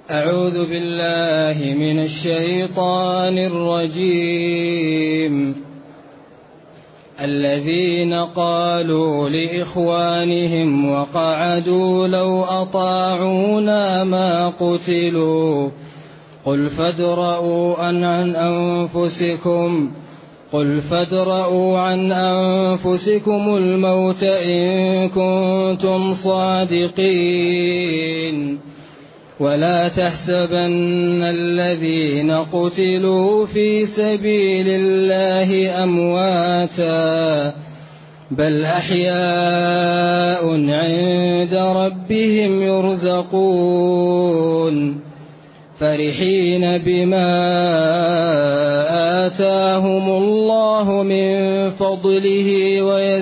أعوذ بالله من الشيطان الرجيم. الذين قالوا لإخوانهم وقعدوا لو أطاعونا ما قتلوا قل فادرءوا عن أنفسكم الموت إن كنتم صادقين ولا تحسبن الذين قتلوا في سبيل الله أمواتا بل أحياء عند ربهم يرزقون فرحين بما آتاهم الله من فضله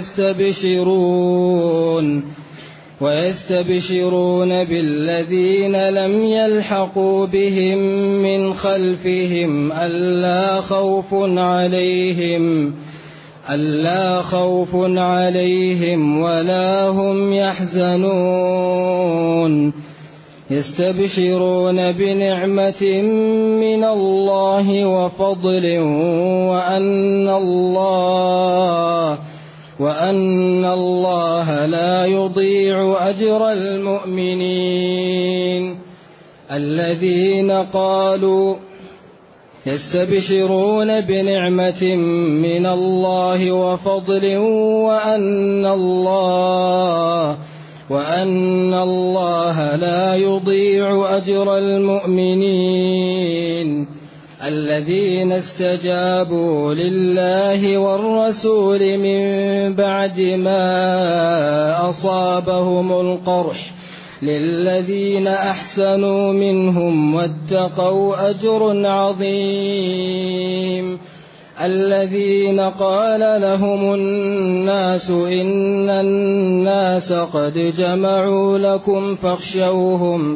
ويستبشرون بالذين لم يلحقوا بهم من خلفهم ألا خوف عليهم ولا هم يحزنون يستبشرون بنعمة من الله وفضل وأن الله لا يضيع أجر المؤمنين. يستبشرون بنعمة من الله وفضل وأن الله لا يضيع أجر المؤمنين الذين استجابوا لله والرسول من بعد ما أصابهم القرح للذين أحسنوا منهم واتقوا أجر عظيم. الذين قال لهم الناس إن الناس قد جمعوا لكم فاخشوهم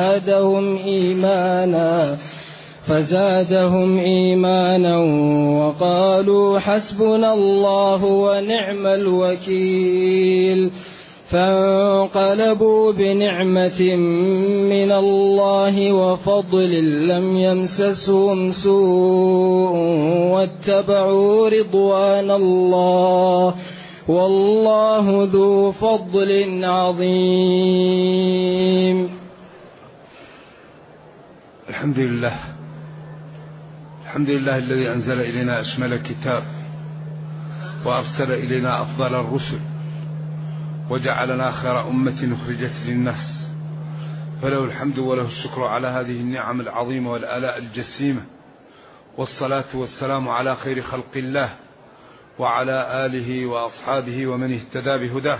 فزادهم إيمانا وقالوا حسبنا الله ونعم الوكيل فانقلبوا بنعمة من الله وفضل لم يمسسهم سوء واتبعوا رضوان الله والله ذو فضل عظيم. الحمد لله الذي أنزل إلينا أشمل كتاب وأرسل إلينا أفضل الرسل وجعلنا خير أمة أخرجت للناس، فله الحمد وله الشكر على هذه النعم العظيمة والآلاء الجسيمة، والصلاة والسلام على خير خلق الله وعلى آله وأصحابه ومن اهتدى بهداه.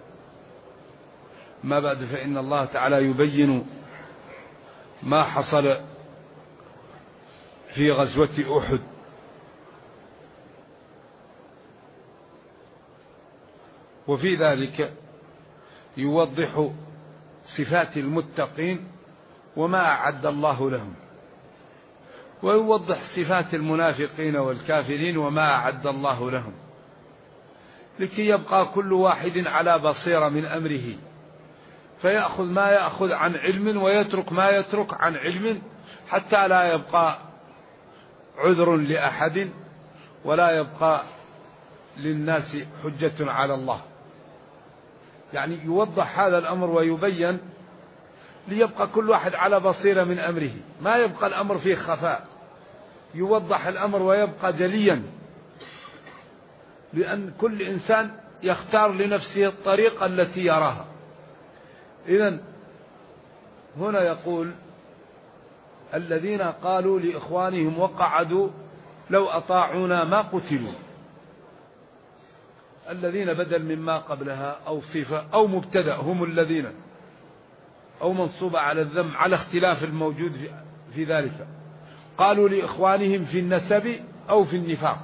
ما بعد، فإن الله تعالى يبين ما حصل في غزوة أحد، وفي ذلك يوضح صفات المتقين وما أعد الله لهم، ويوضح صفات المنافقين والكافرين وما أعد الله لهم، لكي يبقى كل واحد على بصيرة من أمره، فيأخذ ما يأخذ عن علم ويترك ما يترك عن علم، حتى لا يبقى عذر لأحد ولا يبقى للناس حجة على الله. يعني يوضح هذا الأمر ويبين ليبقى كل واحد على بصيرة من أمره، ما يبقى الأمر فيه خفاء، يوضح الأمر ويبقى جليا، لأن كل إنسان يختار لنفسه الطريقة التي يراها. إذن هنا يقول الذين قالوا لإخوانهم وقعدوا لو أطاعونا ما قتلوا. الذين بدل مما قبلها أو صفة أو مبتدأ هم الذين، أو منصوبة على الذم على اختلاف الموجود في ذلك. قالوا لإخوانهم في النسب أو في النفاق.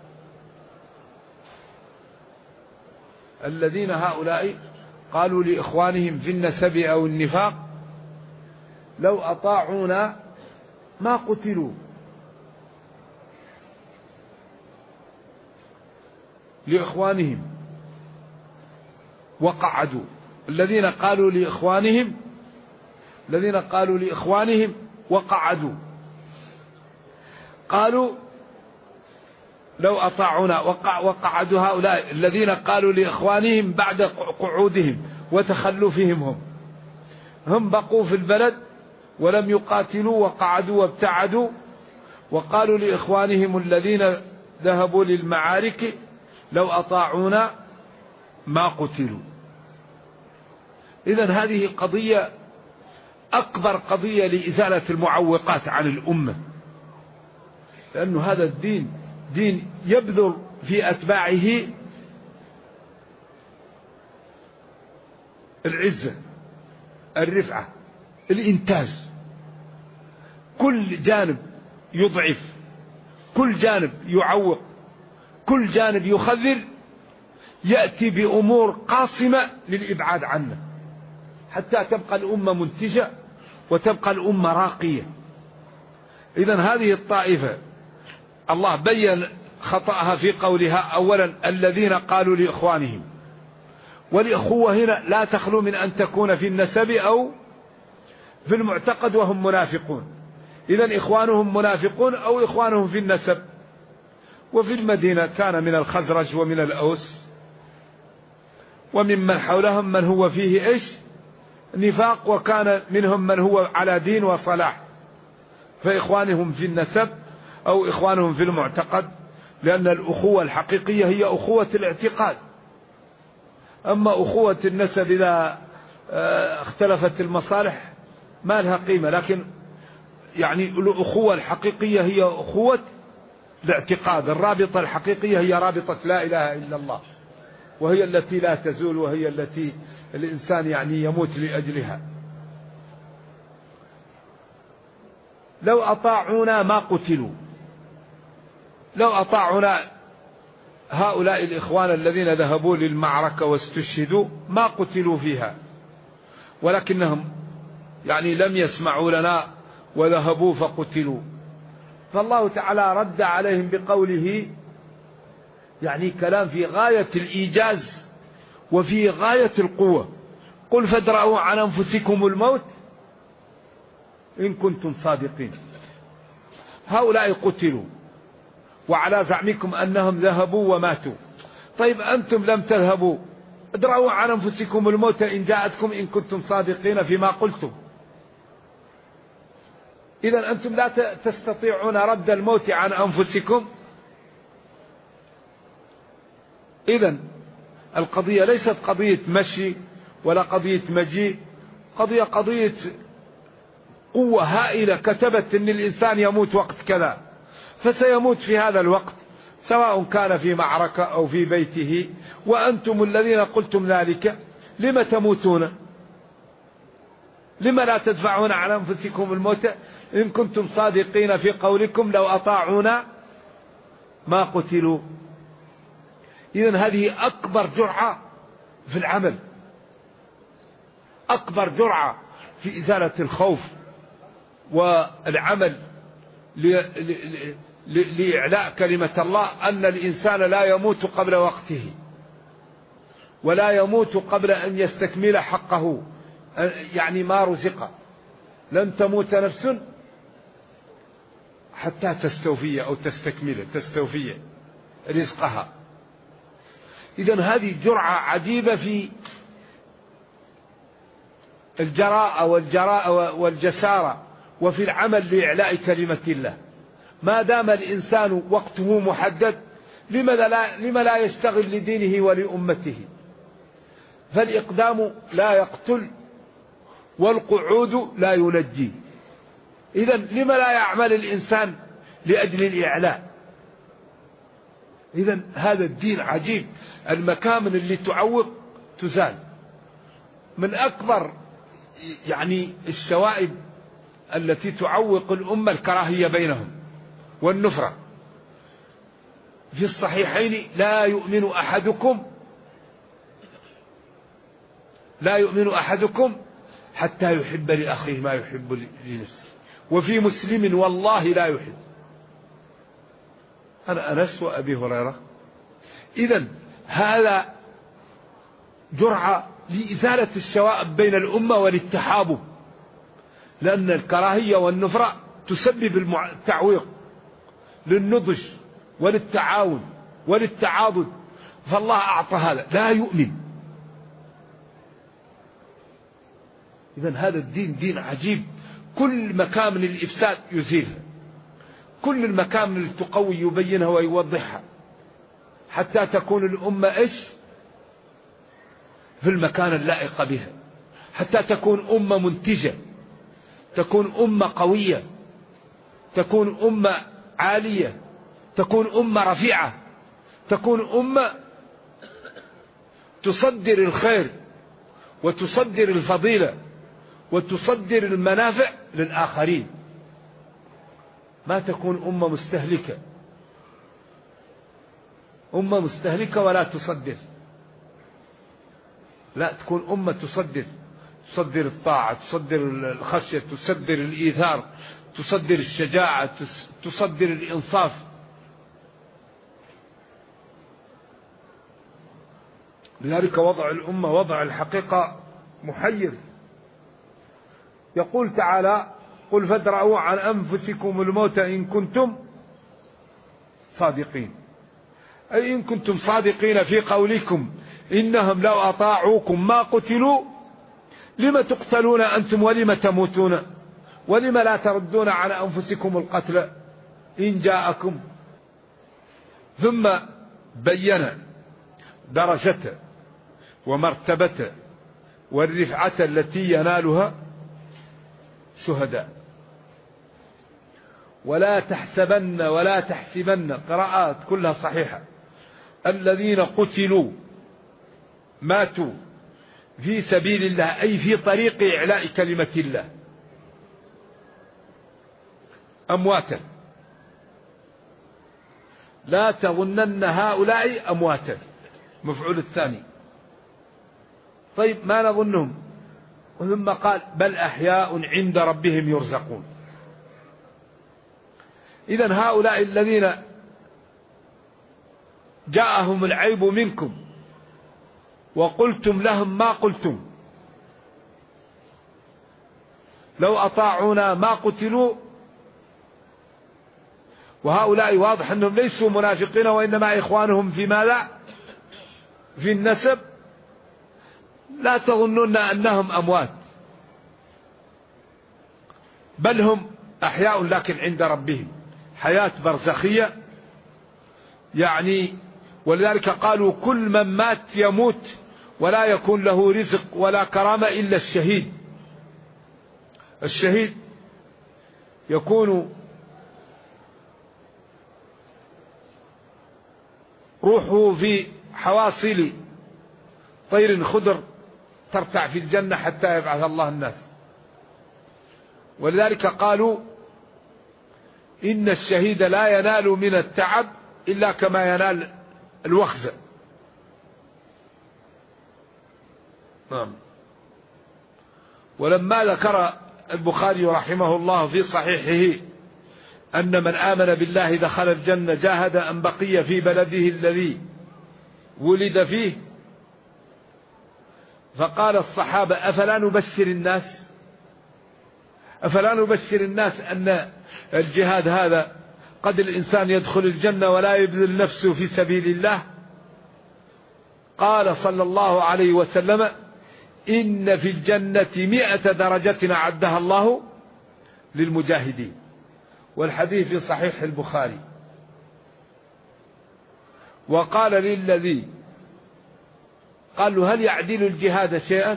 الذين هؤلاء قالوا لإخوانهم في النسب أو النفاق لو أطاعونا ما قتلوا. لإخوانهم وقعدوا. الذين قالوا لإخوانهم الذين قالوا لإخوانهم وقعدوا، قالوا لو أطاعونا، وقعدوا هؤلاء الذين قالوا لإخوانهم بعد قعودهم وتخلفهم، هم بقوا في البلد ولم يقاتلوا وقعدوا وابتعدوا، وقالوا لإخوانهم الذين ذهبوا للمعارك لو أطاعونا ما قتلوا. إذن هذه قضية أكبر قضية لإزالة المعوقات عن الأمة، لأن هذا الدين دين يبذل في أتباعه العزة، الرفعة، الإنتاج. كل جانب يضعف، كل جانب يعوق، كل جانب يخذل، يأتي بأمور قاصمة للإبعاد عنه، حتى تبقى الأمة منتجة وتبقى الأمة راقية. إذن هذه الطائفة الله بين خطأها في قولها أولا الذين قالوا لإخوانهم، والإخوة هنا لا تخلو من أن تكون في النسب أو في المعتقد وهم منافقون. إذن إخوانهم منافقون أو إخوانهم في النسب. وفي المدينة كان من الخزرج ومن الأوس وممن حولهم من هو فيه إيش نفاق، وكان منهم من هو على دين وصلاح، فإخوانهم في النسب أو إخوانهم في المعتقد، لأن الأخوة الحقيقية هي أخوة الاعتقاد. أما أخوة النسب إذا اختلفت المصالح ما لها قيمة، لكن يعني الأخوة الحقيقية هي أخوة الاعتقاد. الرابطة الحقيقية هي رابطة لا إله إلا الله، وهي التي لا تزول، وهي التي الإنسان يعني يموت لأجلها. لو أطاعونا ما قتلوا، لو أطاعونا هؤلاء الإخوان الذين ذهبوا للمعركة واستشهدوا ما قتلوا فيها، ولكنهم يعني لم يسمعوا لنا وذهبوا فقتلوا. فالله تعالى رد عليهم بقوله يعني كلام في غاية الإيجاز وفي غاية القوة: قل فادرءوا عن أنفسكم الموت إن كنتم صادقين. هؤلاء قتلوا وعلى زعمكم أنهم ذهبوا وماتوا، طيب أنتم لم تذهبوا، ادرءوا عن أنفسكم الموت إن جاءتكم إن كنتم صادقين فيما قلتم. إذا أنتم لا تستطيعون رد الموت عن أنفسكم. إذا القضية ليست قضية مشي ولا قضية مجيء، قضية قوة هائلة كتبت أن الإنسان يموت وقت كذا، فسيموت في هذا الوقت، سواء كان في معركة أو في بيته. وأنتم الذين قلتم ذلك لم تموتون؟ لم لا تدفعون عن أنفسكم الموت إن كنتم صادقين في قولكم لو أطاعونا ما قتلوا. إذن هذه أكبر جرعة في العمل، أكبر جرعة في إزالة الخوف والعمل لإعلاء كلمة الله، أن الإنسان لا يموت قبل وقته، ولا يموت قبل أن يستكمل حقه، يعني ما رزق. لن تموت نفس حتى تستوفي أو تستوفي رزقها. إذن هذه جرعة عجيبة في الجراءة والجسارة وفي العمل لإعلاء كلمة الله. ما دام الإنسان وقته محدد، لما لا يشتغل لدينه ولأمته؟ فالإقدام لا يقتل والقعود لا ينجي. إذن لما لا يعمل الإنسان لأجل الإعلاء؟ إذن هذا الدين عجيب. المكامن اللي تعوق تزال. من أكبر يعني الشوائب التي تعوق الأمة الكراهية بينهم والنفرة. في الصحيحين: لا يؤمن أحدكم حتى يحب لأخيه ما يحب لنفسه. وفي مسلم: والله لا يحب. أنا أنس وأبي هريرة. إذن هذا جرعة لإزالة الشوائب بين الأمة وللتحابب. لأن الكراهية والنفرة تسبب التعويق للنضج وللتعاون وللتعاضد، فالله أعطى هذا، لا يؤمن. إذن هذا الدين دين عجيب، كل مكامن الإفساد يزيلها، كل المكامن اللي تقوي يبينها ويوضحها، حتى تكون الأمة إيش في المكان اللائق بها، حتى تكون أمة منتجة، تكون أمة قوية، تكون أمة عالية، تكون أمة رفيعة، تكون أمة تصدر الخير وتصدر الفضيلة وتصدر المنافع للآخرين، ما تكون أمة مستهلكة، أمة مستهلكة ولا تصدر، لا، تكون أمة تصدر، تصدر الطاعة، تصدر الخشية، تصدر الإيثار، تصدر الشجاعة، تصدر الإنصاف. لذلك وضع الأمة وضع الحقيقة محير. يقول تعالى: قل فادرءوا عن أنفسكم الموت إن كنتم صادقين، أي إن كنتم صادقين في قولكم إنهم لو أطاعوكم ما قتلوا لم تقتلون أنتم ولم تموتون ولم لا تردون على أنفسكم القتل إن جاءكم. ثم بين درجة ومرتبة والرفعة التي ينالها شهداء. ولا تحسبن ولا تحسبن، قراءات كلها صحيحة، الذين قتلوا ماتوا في سبيل الله، أي في طريق إعلاء كلمة الله، أمواتا، لا تظنن هؤلاء أمواتا، مفعول الثاني. طيب ما نظنهم؟ ثم قال: بل أحياء عند ربهم يرزقون. إذن هؤلاء الذين جاءهم العيب منكم وقلتم لهم ما قلتم، لو أطاعونا ما قتلوا، وهؤلاء واضح أنهم ليسوا منافقين وإنما إخوانهم في ماذا؟ في النسب. لا تظنون أنهم أموات، بل هم أحياء لكن عند ربهم، حياة برزخية يعني. ولذلك قالوا: كل من مات يموت ولا يكون له رزق ولا كرامة إلا الشهيد. الشهيد يكون روحه في حواصل طير خضر ترتع في الجنة حتى يبعث الله الناس. ولذلك قالوا: إن الشهيد لا ينال من التعب إلا كما ينال الوخزة. نعم. ولما ذكر البخاري رحمه الله في صحيحه أن من آمن بالله دخل الجنة جاهد أن بقي في بلده الذي ولد فيه، فقال الصحابة: أفلا نبشر الناس؟ أفلا نبشر الناس أن الجهاد هذا قد الإنسان يدخل الجنة ولا يبذل نفسه في سبيل الله؟ قال صلى الله عليه وسلم: إن في الجنة 100 درجة أعدها الله للمجاهدين. والحديث في صحيح البخاري. وقال للذي قال له: هل يعدل الجهاد شيئا؟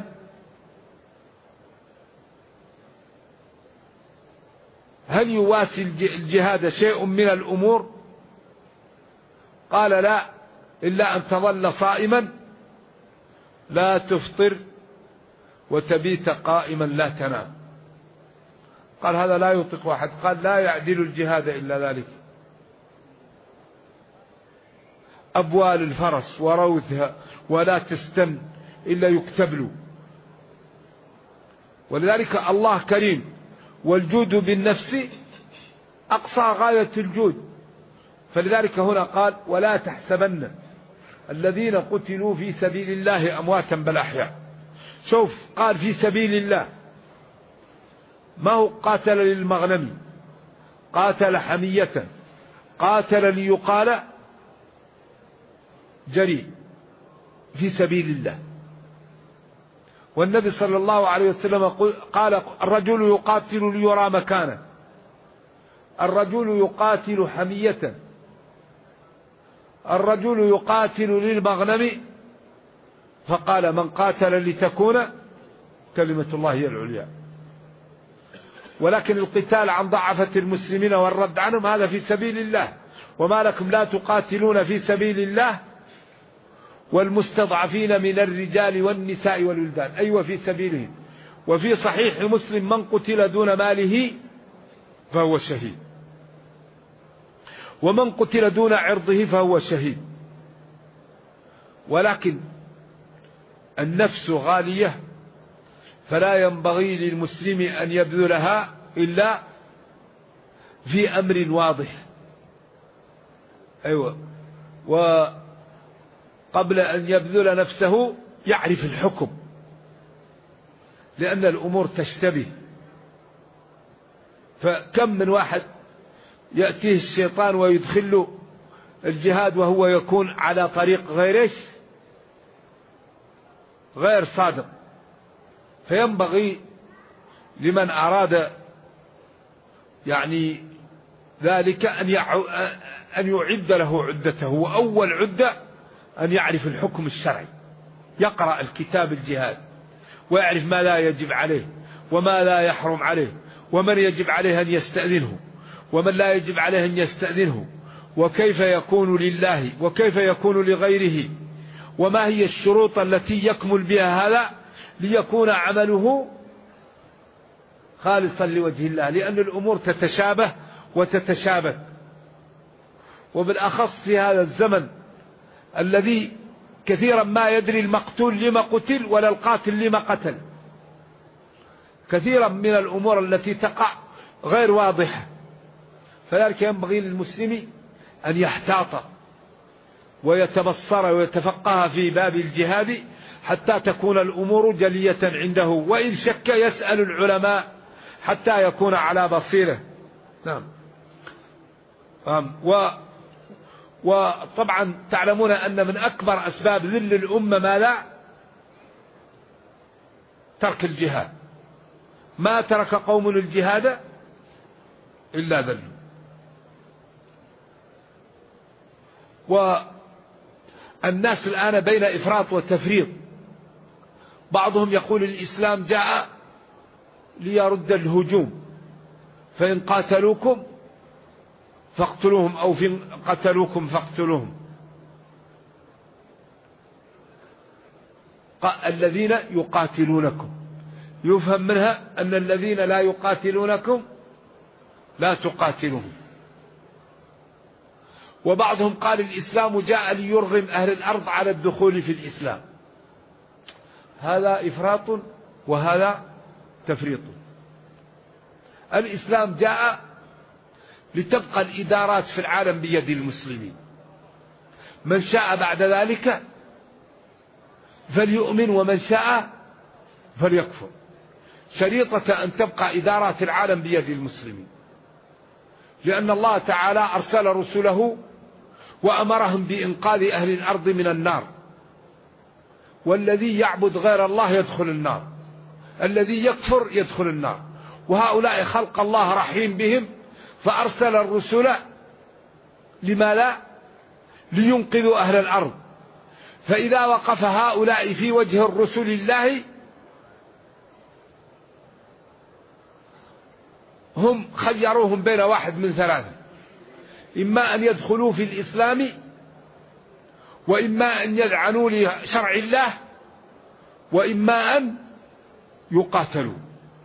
هل يواسي الجهاد شيء من الأمور؟ قال: لا، إلا أن تظل صائما لا تفطر وتبيت قائما لا تنام. قال: هذا لا يطيق أحد. قال: لا يعدل الجهاد إلا ذلك. أبوال الفرس وروثها ولا تستن إلا يكتب له. ولذلك الله كريم، والجود بالنفس أقصى غاية الجود. فلذلك هنا قال: ولا تحسبن الذين قتلوا في سبيل الله أمواتا بل أحياء. شوف، قال في سبيل الله، ما هو قاتل للمغنم، قاتل حمية، قاتل ليقال جريء في سبيل الله. والنبي صلى الله عليه وسلم قال الرجل يقاتل ليرى مكانه، الرجل يقاتل حمية، الرجل يقاتل للمغنم، فقال من قاتل لتكون كلمة الله هي العليا. ولكن القتال عن ضعفة المسلمين والرد عنهم هذا في سبيل الله. وما لكم لا تقاتلون في سبيل الله والمستضعفين من الرجال والنساء والولدان، أيوة في سبيلهم. وفي صحيح مسلم من قتل دون ماله فهو شهيد، ومن قتل دون عرضه فهو شهيد. ولكن النفس غالية، فلا ينبغي للمسلم أن يبذلها إلا في أمر واضح. أيوة. وقبل أن يبذل نفسه يعرف الحكم، لأن الأمور تشتبه. فكم من واحد يأتيه الشيطان ويدخله الجهاد وهو يكون على طريق غير صادق. فينبغي لمن أراد يعني ذلك أن يعد له عدته. وأول عدة أن يعرف الحكم الشرعي، يقرأ الكتاب الجهاد ويعرف ما لا يجب عليه وما لا يحرم عليه، ومن يجب عليه أن يستأذنه ومن لا يجب عليه أن يستأذنه، وكيف يكون لله وكيف يكون لغيره، وما هي الشروط التي يكمل بها هذا ليكون عمله خالصا لوجه الله. لأن الأمور تتشابه وتتشابك، وبالأخص في هذا الزمن الذي كثيرا ما يدري المقتول لما قتل ولا القاتل لما قتل. كثيرا من الأمور التي تقع غير واضحة. فذلك ينبغي للمسلم أن يحتاط ويتبصر ويتفقه في باب الجهاد حتى تكون الأمور جلية عنده، وإن شك يسأل العلماء حتى يكون على بصيرة. نعم. وطبعا تعلمون أن من أكبر أسباب ذل الأمة ما لا ترك الجهاد. ما ترك قوم الجهاد إلا ذلوا. والناس الآن بين إفراط وتفريط. بعضهم يقول الإسلام جاء ليرد الهجوم، فإن قاتلوكم فاقتلوهم أو فإن قتلوكم فاقتلوهم. الذين يقاتلونكم يفهم منها أن الذين لا يقاتلونكم لا تقاتلوهم. وبعضهم قال الإسلام جاء ليرغم أهل الأرض على الدخول في الإسلام. هذا إفراط وهذا تفريط. الإسلام جاء لتبقى الإدارات في العالم بيد المسلمين، من شاء بعد ذلك فليؤمن ومن شاء فليكفر. شريطة أن تبقى إدارات العالم بيد المسلمين، لأن الله تعالى أرسل رسله وأمرهم بإنقاذ أهل الأرض من النار. والذي يعبد غير الله يدخل النار، الذي يكفر يدخل النار. وهؤلاء خلق الله رحيم بهم، فأرسل الرسل لما لا لينقذوا أهل الأرض. فإذا وقف هؤلاء في وجه الرسل الله هم خيروهم بين واحد من ثلاثة: إما أن يدخلوا في الإسلام، وإما أن يذعنوا لشرع الله، وإما أن يقاتلوا.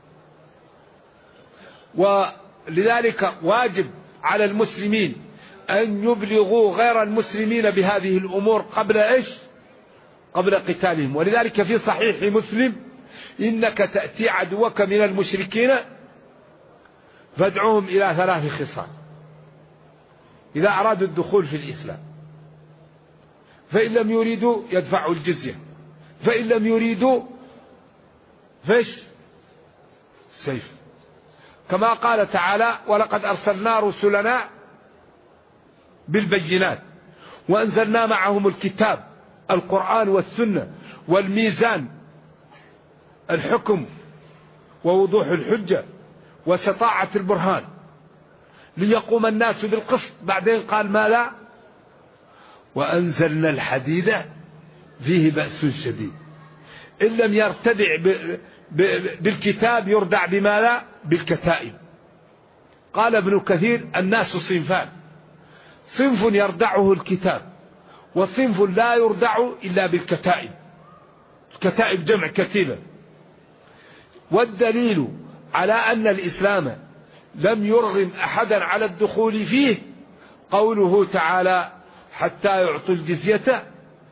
ولذلك واجب على المسلمين أن يبلغوا غير المسلمين بهذه الأمور قبل قتالهم. ولذلك في صحيح مسلم: إنك تأتي عدوك من المشركين فادعوهم إلى 3 خصال إذا أرادوا الدخول في الإسلام: فإن لم يريدوا يدفعوا الجزية، فإن لم يريدوا فيش سيف. كما قال تعالى: ولقد أرسلنا رسلنا بالبينات وأنزلنا معهم الكتاب القرآن والسنة والميزان الحكم ووضوح الحجة وسطاعة البرهان ليقوم الناس بالقسط. بعدين قال ماذا؟ وأنزلنا الحديد فيه بأس شديد. إن لم يرتدع بالكتاب يردع بماذا؟ بالكتائب. قال ابن كثير: الناس صنفان: صنف يردعه الكتاب، وصنف لا يردع إلا بالكتائب. الكتائب جمع كتيبة. والدليل على أن الإسلام لم يرغم أحدا على الدخول فيه قوله تعالى: حتى يعطوا الجزية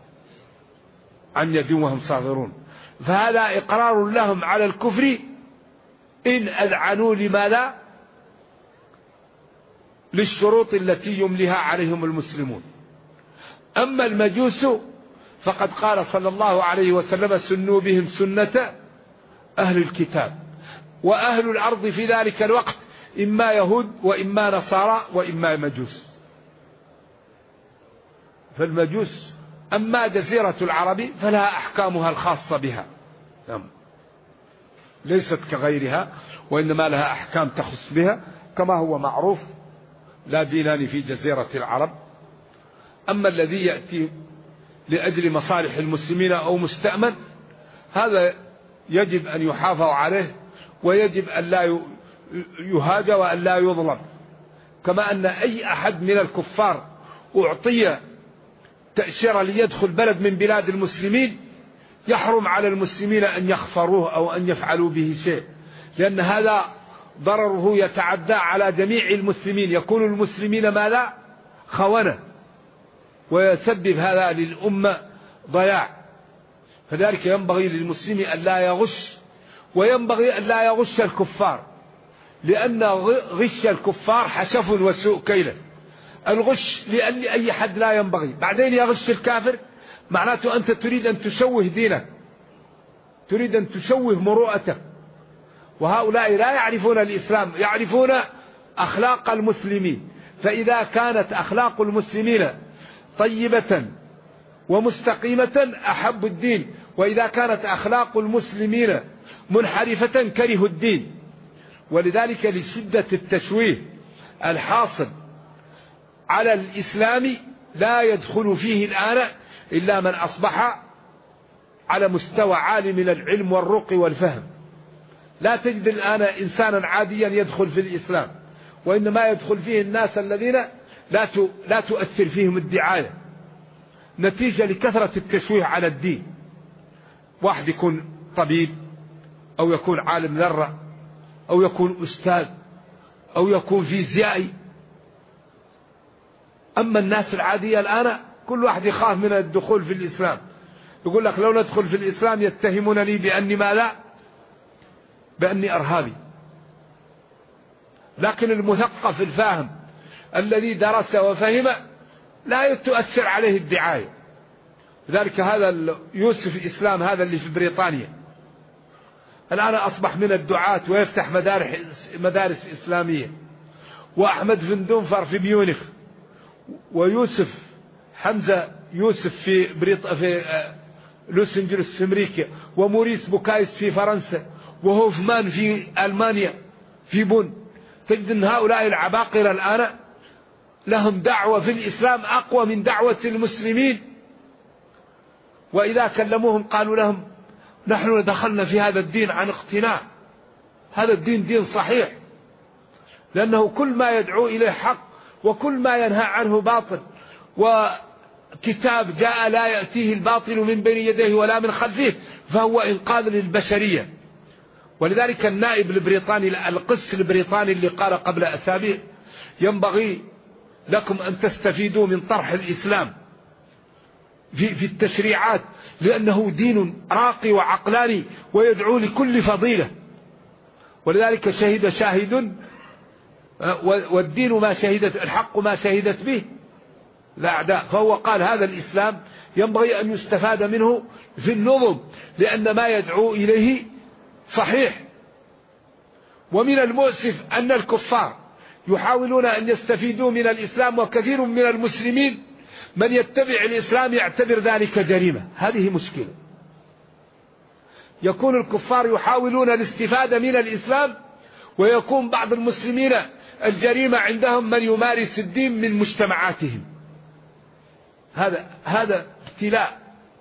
عن يد وهم صاغرون. فهذا إقرار لهم على الكفر إن أذعنوا لماذا؟ للشروط التي يمليها عليهم المسلمون. أما المجوس فقد قال صلى الله عليه وسلم: سنوا بهم سنة أهل الكتاب، وأهل الأرض في ذلك الوقت إما يهود وإما نصارى وإما مجوس. فالمجوس أما جزيرة العرب فلها أحكامها الخاصة بها، ليست كغيرها، وإنما لها أحكام تخص بها كما هو معروف: لا دينان في جزيرة العرب. أما الذي يأتي لأجل مصالح المسلمين أو مستأمن، هذا يجب أن يحافظ عليه، ويجب أن لا يهاج وأن لا يظلم. كما أن أي أحد من الكفار أعطي تأشيرة ليدخل بلد من بلاد المسلمين يحرم على المسلمين أن يخفروه أو أن يفعلوا به شيء، لأن هذا ضرره يتعدى على جميع المسلمين، يكون المسلمين ماذا؟ خونة، ويسبب هذا للأمة ضياع. فذلك ينبغي للمسلم أن لا يغش، وينبغي أن لا يغش الكفار، لأن غش الكفار حشف وسوء كيله. الغش لأي حد لا ينبغي. بعدين يغش الكافر، معناته أنت تريد أن تشوه دينك، تريد أن تشوه مروءتك. وهؤلاء لا يعرفون الإسلام، يعرفون أخلاق المسلمين. فإذا كانت أخلاق المسلمين طيبة ومستقيمة أحبوا الدين، وإذا كانت أخلاق المسلمين منحرفة كرهوا الدين. ولذلك لشدة التشويه الحاصل على الإسلام لا يدخل فيه الآن إلا من أصبح على مستوى عالي من العلم والرقي والفهم. لا تجد الآن إنسانا عاديا يدخل في الإسلام، وإنما يدخل فيه الناس الذين لا تؤثر فيهم الدعاية نتيجة لكثرة التشويه على الدين. واحد يكون طبيب، أو يكون عالم ذرة، أو يكون أستاذ، أو يكون فيزيائي. أما الناس العادية الآن كل واحد يخاف من الدخول في الإسلام، يقول لك: لو ندخل في الإسلام يتهمونني بأني ماذا؟ بأني أرهابي. لكن المثقف الفاهم الذي درس وفهم لا تؤثر عليه الدعاية. لذلك هذا يوسف إسلام هذا اللي في بريطانيا الآن أصبح من الدعاة ويفتح مدارس إسلامية، وأحمد فندونفر في ميونخ، ويوسف حمزة يوسف في لوس أنجلوس في أمريكا، وموريس بوكايس في فرنسا، وهوفمان في ألمانيا في بون. تجد أن هؤلاء العباقرة الآن لهم دعوة في الإسلام أقوى من دعوة المسلمين، وإذا كلموهم قالوا لهم: نحن دخلنا في هذا الدين عن اقتناع، هذا الدين دين صحيح، لأنه كل ما يدعو إليه حق، وكل ما ينهى عنه باطل، وكتاب جاء لا يأتيه الباطل من بين يديه ولا من خلفه، فهو إنقاذ للبشرية. ولذلك النائب البريطاني القس البريطاني اللي قال قبل أسابيع: ينبغي لكم أن تستفيدوا من طرح الإسلام في التشريعات، لأنه دين راقي وعقلاني ويدعو لكل فضيلة. ولذلك شهد شاهد، والدين ما شهدت، الحق ما شهدت به الأعداء. فهو قال: هذا الإسلام ينبغي أن يستفاد منه في النظم، لأن ما يدعو إليه صحيح، ومن المؤسف أن الكفار يحاولون أن يستفيدوا من الإسلام، وكثير من المسلمين من يتبع الإسلام يعتبر ذلك جريمة. هذه مشكلة. يكون الكفار يحاولون الاستفادة من الإسلام، ويكون بعض المسلمين الجريمة عندهم من يمارس الدين من مجتمعاتهم. هذا ابتلاء.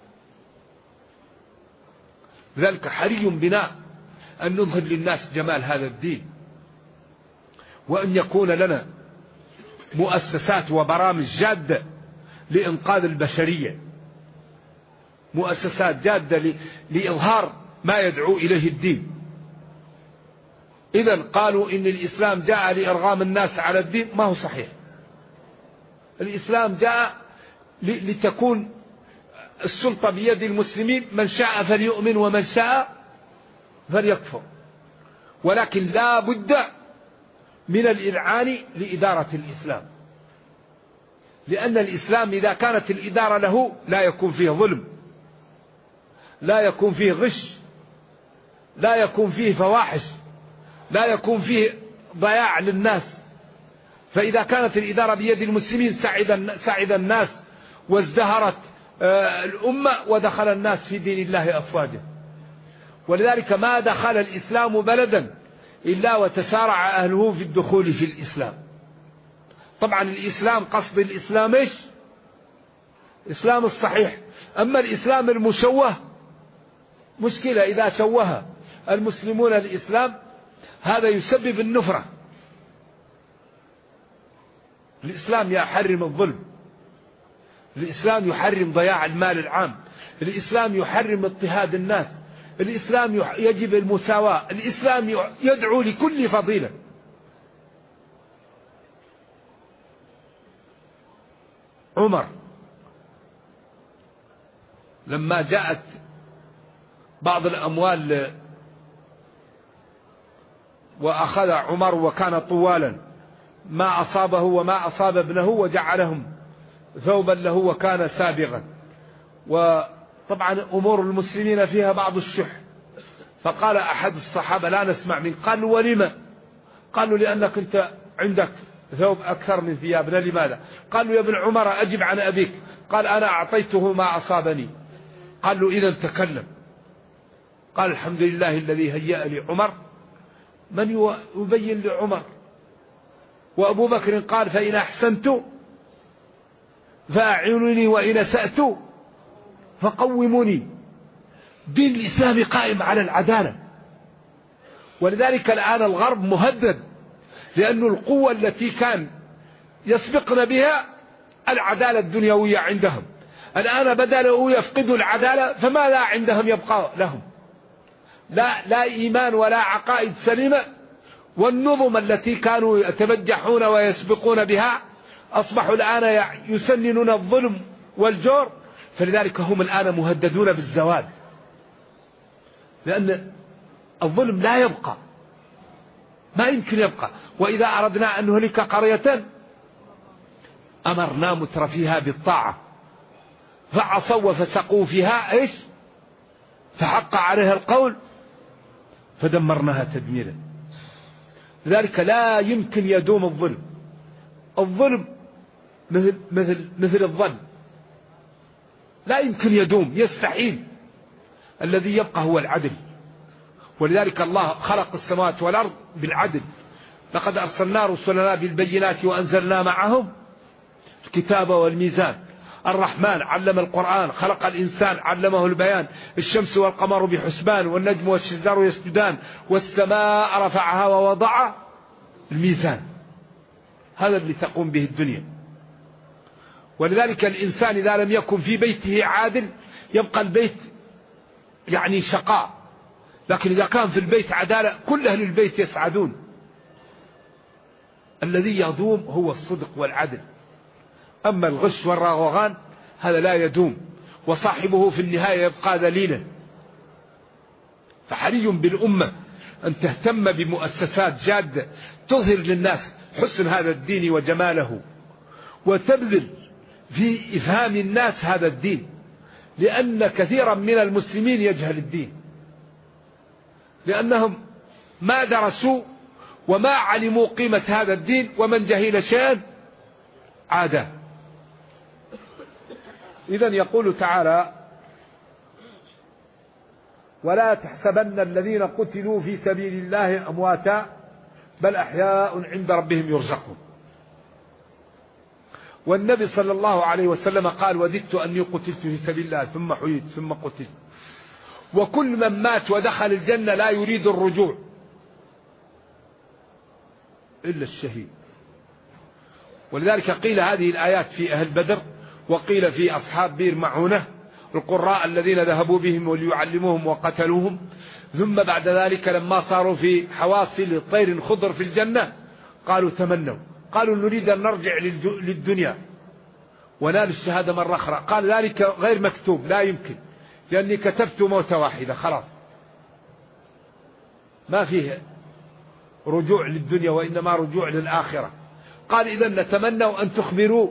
لذلك حري بنا أن نظهر للناس جمال هذا الدين، وأن يكون لنا مؤسسات وبرامج جادة لإنقاذ البشرية، مؤسسات جادة لإظهار ما يدعو إليه الدين. إذن قالوا إن الإسلام جاء لإرغام الناس على الدين، ما هو صحيح. الإسلام جاء لتكون السلطة بيد المسلمين، من شاء فليؤمن ومن شاء فليكفر، ولكن لا بد من الإذعان لإدارة الإسلام، لأن الإسلام إذا كانت الإدارة له لا يكون فيه ظلم، لا يكون فيه غش، لا يكون فيه فواحش، لا يكون فيه ضياع للناس. فإذا كانت الإدارة بيد المسلمين سعد الناس وازدهرت الأمة، ودخل الناس في دين الله أفواجا. ولذلك ما دخل الإسلام بلدا إلا وتسارع أهله في الدخول في الإسلام. طبعا الإسلام قصد الإسلام إيش؟ إسلام الصحيح. أما الإسلام المشوه مشكلة. إذا شوه المسلمون الإسلام هذا يسبب النفرة. الإسلام يحرم الظلم، الإسلام يحرم ضياع المال العام، الإسلام يحرم اضطهاد الناس، الإسلام يجب المساواة، الإسلام يدعو لكل فضيلة. عمر لما جاءت بعض الأموال وأخذ عمر وكان طوالا ما أصابه وما أصاب ابنه وجعلهم ثوبا له وكان سابغا. وطبعا أمور المسلمين فيها بعض الشح، فقال أحد الصحابة لا نسمع منه. قالوا ولما؟ قالوا لأنك أنت عندك ثوب أكثر من ثيابنا. لماذا؟ قالوا يا ابن عمر أجب عن أبيك. قال أنا أعطيته ما أصابني. قالوا إذا تكلم. قال الحمد لله الذي هيأ لي عمر من يبين لعمر. وأبو بكر قال فإن أحسنت فأعينني وإن أسأت فقوموني. دين الإسلام قائم على العدالة. ولذلك الآن الغرب مهدد، لأن القوة التي كان يسبقنا بها العدالة الدنيوية عندهم، الآن بدأوا يفقدوا العدالة، فما لا عندهم يبقى لهم لا إيمان ولا عقائد سليمة. والنظم التي كانوا يتبجحون ويسبقون بها أصبحوا الآن يسننون الظلم والجور. فلذلك هم الآن مهددون بالزوال، لأن الظلم لا يبقى، ما يمكن يبقى. وإذا أردنا أن نهلك قرية أمرنا مترفيها بالطاعة فعصوا وفسقوا فيها إيش؟ فحق عليها القول فدمرناها تدميرا. لذلك لا يمكن يدوم الظلم. الظلم مثل الظن، لا يمكن يدوم، يستحيل. الذي يبقى هو العدل. ولذلك الله خلق السماوات والأرض بالعدل. لقد أرسلنا رسلنا بالبينات وأنزلنا معهم الكتاب والميزان. الرحمن علم القرآن، خلق الإنسان علمه البيان. الشمس والقمر بحسبان، والنجم والشجر يسجدان، والسماء رفعها ووضع الميزان. هذا اللي تقوم به الدنيا. ولذلك الإنسان إذا لم يكن في بيته عادل يبقى البيت يعني شقاء، لكن إذا كان في البيت عدالة كل أهل البيت يسعدون. الذي يدوم هو الصدق والعدل. أما الغش والروغان هذا لا يدوم، وصاحبه في النهاية يبقى ذليلا. فحري بالأمة أن تهتم بمؤسسات جادة تظهر للناس حسن هذا الدين وجماله، وتبذل في إفهام الناس هذا الدين، لأن كثيرا من المسلمين يجهل الدين، لأنهم ما درسوا وما علموا قيمة هذا الدين، ومن جهل شيئا عاده. إذن يقول تعالى: ولا تحسبن الذين قتلوا في سبيل الله أمواتا بل أحياء عند ربهم يرزقون. والنبي صلى الله عليه وسلم قال: وددت أني قتلت في سبيل الله ثم حييت ثم قتلت. وكل من مات ودخل الجنة لا يريد الرجوع إلا الشهيد. ولذلك قيل هذه الآيات في أهل بدر، وقيل في أصحاب بئر معونة القراء الذين ذهبوا بهم وليعلموهم وقتلوهم. ثم بعد ذلك لما صاروا في حواصل طير خضر في الجنة قالوا تمنوا، قالوا نريد أن نرجع للدنيا ونال الشهادة مرة أخرى. قال: ذلك غير مكتوب، لا يمكن، لأني كتبت موتة واحدة خلاص، ما فيه رجوع للدنيا وإنما رجوع للآخرة. قال: إذن نتمنى أن تخبروا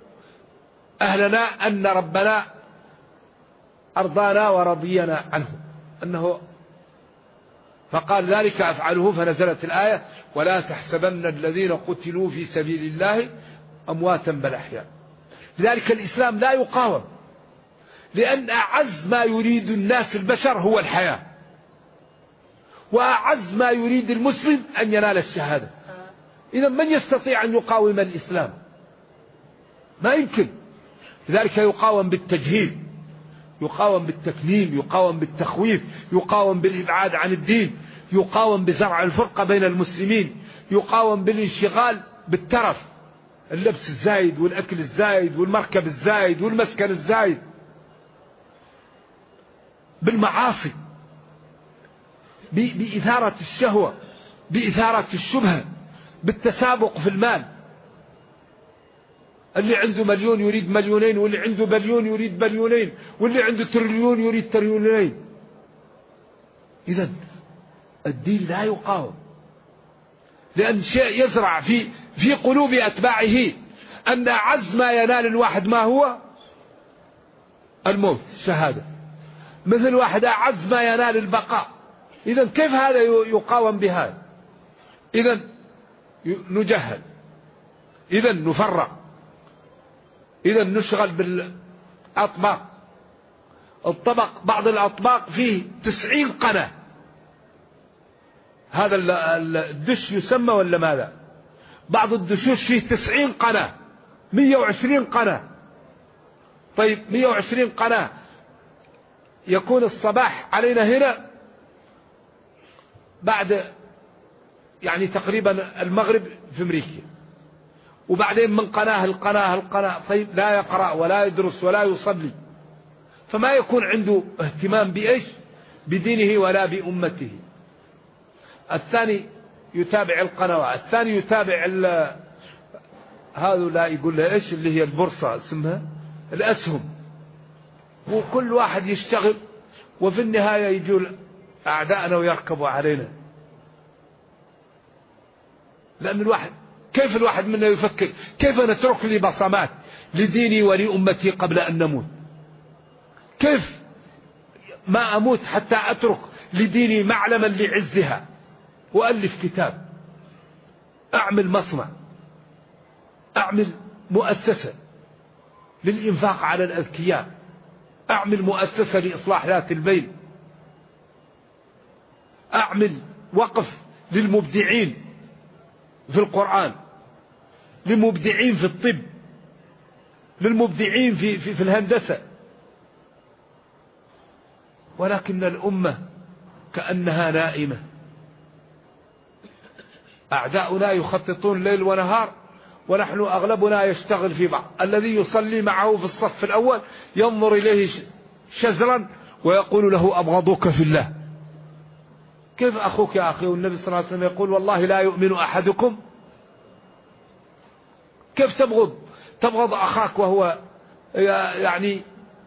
أهلنا أن ربنا أرضانا ورضينا عنه أنه، فقال: ذلك أفعله. فنزلت الآية: ولا تحسبن الذين قتلوا في سبيل الله أمواتا بل أحياء. لذلك الإسلام لا يقاوم، لأن أعز ما يريد الناس البشر هو الحياة، وأعز ما يريد المسلم أن ينال الشهادة. إذا من يستطيع أن يقاوم الإسلام؟ ما يمكن. لذلك يقاوم بالتجهيل، يقاوم بالتكليم، يقاوم بالتخويف، يقاوم بالإبعاد عن الدين، يقاوم بزرع الفرقة بين المسلمين، يقاوم بالانشغال بالترف، اللبس الزايد والأكل الزايد والمركب الزايد والمسكن الزايد، بالمعاصي، بإثارة الشهوة، بإثارة الشبهة، بالتسابق في المال. اللي عنده مليون يريد مليونين، واللي عنده بليون يريد بليونين، واللي عنده تريليون يريد تريليونين. إذن الدين لا يقاوم، لأن شيء يزرع في قلوب أتباعه أن أعز ما ينال الواحد ما هو الموت، الشهادة. مثل واحد أعز ما ينال البقاء. إذن كيف هذا يقاوم بهذا؟ إذن نجهل، إذن نفرق، إذن نشغل بالأطباق. الطبق، بعض الأطباق فيه 90 قناة. هذا الدش يسمى ولا ماذا؟ بعض الدشوش فيه 90 قناة، 120 قناة. طيب 120 قناة، يكون الصباح علينا هنا بعد يعني تقريبا المغرب في أمريكا، وبعدين من قناة القناة. طيب لا يقرأ ولا يدرس ولا يصلي، فما يكون عنده اهتمام بإيش؟ بدينه ولا بأمته. الثاني يتابع القنوات، الثاني يتابع هذا لا يقول له إيش اللي هي البورصة اسمها الأسهم، وكل واحد يشتغل، وفي النهاية يجوا أعداءنا ويركبوا علينا. لأن الواحد، كيف الواحد منا يفكر كيف نترك لي بصمات لديني ولأمتي قبل أن نموت؟ كيف ما أموت حتى أترك لديني معلما لعزها، وألف كتاب، أعمل مصنع، أعمل مؤسسة للإنفاق على الأذكياء، أعمل مؤسسة لإصلاح ذات البين، أعمل وقف للمبدعين في القرآن، للمبدعين في الطب، للمبدعين في الهندسة. ولكن الأمة كأنها نائمة. أعداؤنا يخططون ليل ونهار، ونحن أغلبنا يشتغل في بعض. الذي يصلي معه في الصف الأول ينظر إليه شزرا ويقول له أبغضك في الله. كيف أخوك يا أخي؟ والنبي صلى الله عليه وسلم يقول والله لا يؤمن أحدكم. كيف تبغض أخاك وهو يعني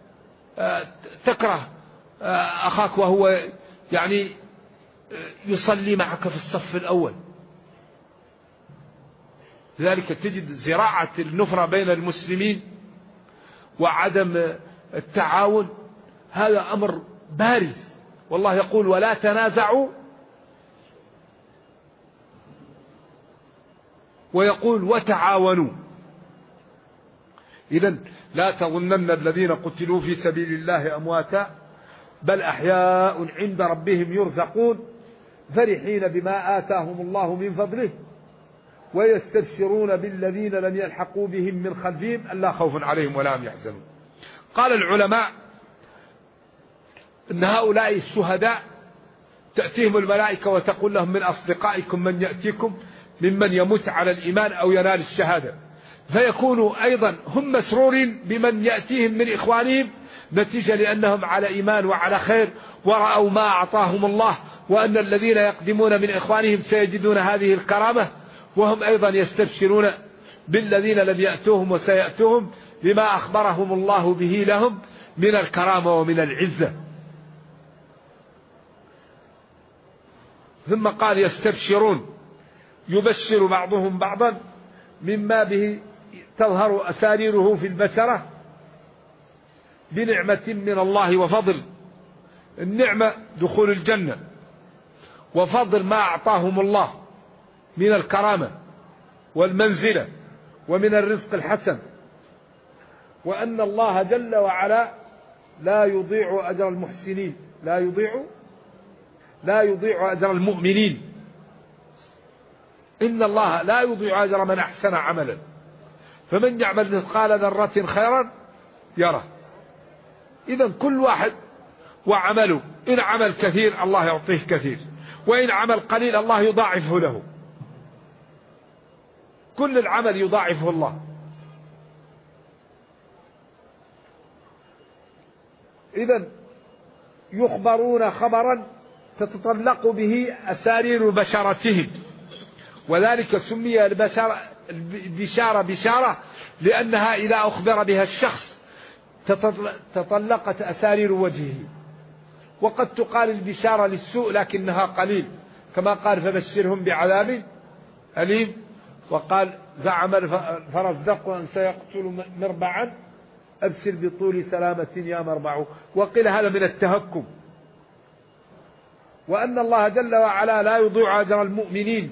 تكره أخاك وهو يعني يصلي معك في الصف الأول؟ لذلك تجد زراعة النفرة بين المسلمين وعدم التعاون، هذا أمر بارز. والله يقول ولا تنازعوا ويقول وتعاونوا. إذن لا تظنن الذين قتلوا في سبيل الله أمواتا بل أحياء عند ربهم يرزقون فرحين بما آتاهم الله من فضله ويستبشرون بالذين لم يلحقوا بهم من خلفهم ألا خوف عليهم ولا هم يحزنون. قال العلماء إن هؤلاء الشهداء تأتيهم الملائكة وتقول لهم من أصدقائكم من يأتيكم ممن يموت على الإيمان أو ينال الشهادة، فيكونوا أيضا هم مسرورين بمن يأتيهم من إخوانهم نتيجة لأنهم على إيمان وعلى خير ورأوا ما أعطاهم الله، وأن الذين يقدمون من إخوانهم سيجدون هذه الكرامة، وهم أيضا يستبشرون بالذين لم يأتوهم وسيأتوهم بما أخبرهم الله به لهم من الكرامة ومن العزة. ثم قال يستبشرون، يبشر بعضهم بعضا مما به تظهر أساريره في البشرة بنعمة من الله وفضل. النعمة دخول الجنة، وفضل ما أعطاهم الله من الكرامة والمنزلة ومن الرزق الحسن، وأن الله جل وعلا لا يضيع أجر المحسنين، لا يضيع أجر المؤمنين. إن الله لا يضيع أجر من أحسن عملا، فمن يعمل مثقال ذرة خيرا يره. إذن كل واحد وعمله، إن عمل كثير الله يعطيه كثير، وإن عمل قليل الله يضاعفه له، كل العمل يضاعفه الله. إذن يخبرون خبرا تتطلق به أسارير بشرتهم، وذلك سمي البشارة بشارة لأنها إذا أخبر بها الشخص تطلقت أسارير وجهه. وقد تقال البشارة للسوء لكنها قليل، كما قال فبشرهم بعذاب أليم، وقال زعم الفرزدق أن سيقتل مربعا أبشر بطول سلامة يا مربع، وقيل هذا من التهكم. وأن الله جل وعلا لا يضيع أجر المؤمنين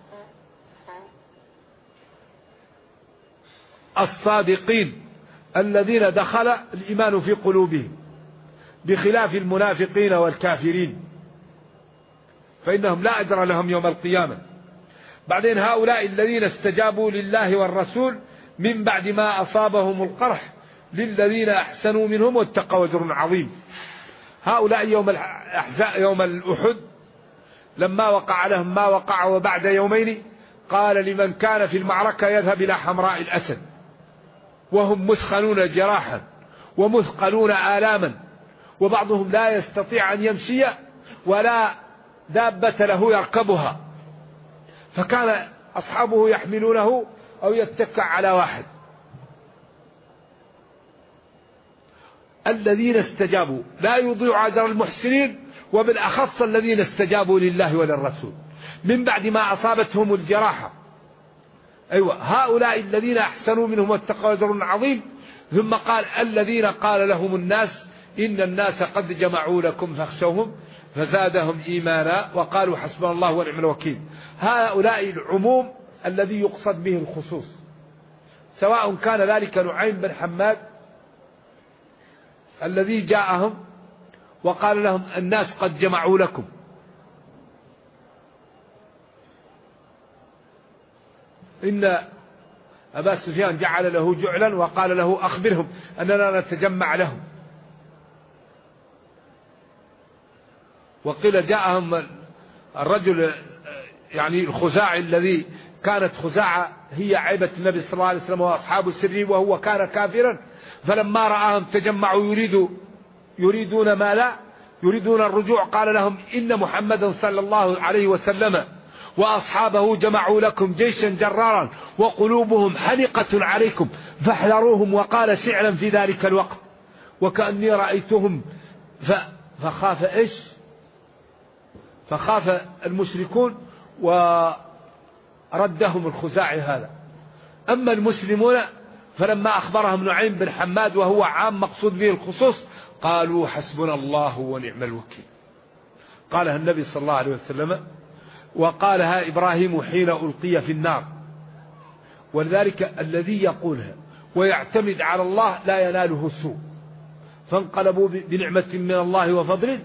الصادقين الذين دخل الإيمان في قلوبهم، بخلاف المنافقين والكافرين فإنهم لا أجر لهم يوم القيامة. بعدين هؤلاء الذين استجابوا لله والرسول من بعد ما أصابهم القرح للذين أحسنوا منهم واتقوا أجر عظيم. هؤلاء يوم الأحد لما وقع لهم ما وقع وبعد يومين قال لمن كان في المعركة يذهب إلى حمراء الأسد، وهم مثخنون جراحا ومثقلون آلاما، وبعضهم لا يستطيع أن يمشي ولا دابة له يركبها، فكان أصحابه يحملونه أو يتكع على واحد. الذين استجابوا لا يضيع أجر المحسنين، وبالأخص الذين استجابوا لله وللرسول من بعد ما أصابتهم الجراحة. أيوة، هؤلاء الذين أحسنوا منهم واتقوا أجر عظيم. ثم قال الذين قال لهم الناس إن الناس قد جمعوا لكم فاخشوهم فزادهم إيمانا وقالوا حسبنا الله ونعم الوكيل. هؤلاء العموم الذي يقصد به الخصوص، سواء كان ذلك نعيم بن حماد الذي جاءهم وقال لهم الناس قد جمعوا لكم، إن أبا سفيان جعل له جعلا وقال له أخبرهم أننا نتجمع لهم. وقيل جاءهم الرجل يعني الخزاعي الذي كانت خزاعة هي عيبة النبي صلى الله عليه وسلم وأصحاب سره، وهو كان كافرا، فلما رآهم تجمعوا يريدون ما لا يريدون الرجوع، قال لهم إن محمدا صلى الله عليه وسلم وأصحابه جمعوا لكم جيشا جرارا وقلوبهم حنقة عليكم فاحذروهم. وقال شعرا في ذلك الوقت وكأني رأيتهم فخاف إيش؟ فخاف المشركون وردهم الخزاعي هذا. أما المسلمون فلما أخبرهم نعيم بن حماد وهو عام مقصود به الخصوص قالوا حسبنا الله ونعم الوكيل. قالها النبي صلى الله عليه وسلم، وقالها إبراهيم حين ألقي في النار ولذلك الذي يقولها ويعتمد على الله لا يناله السوء، فانقلبوا بنعمة من الله وفضل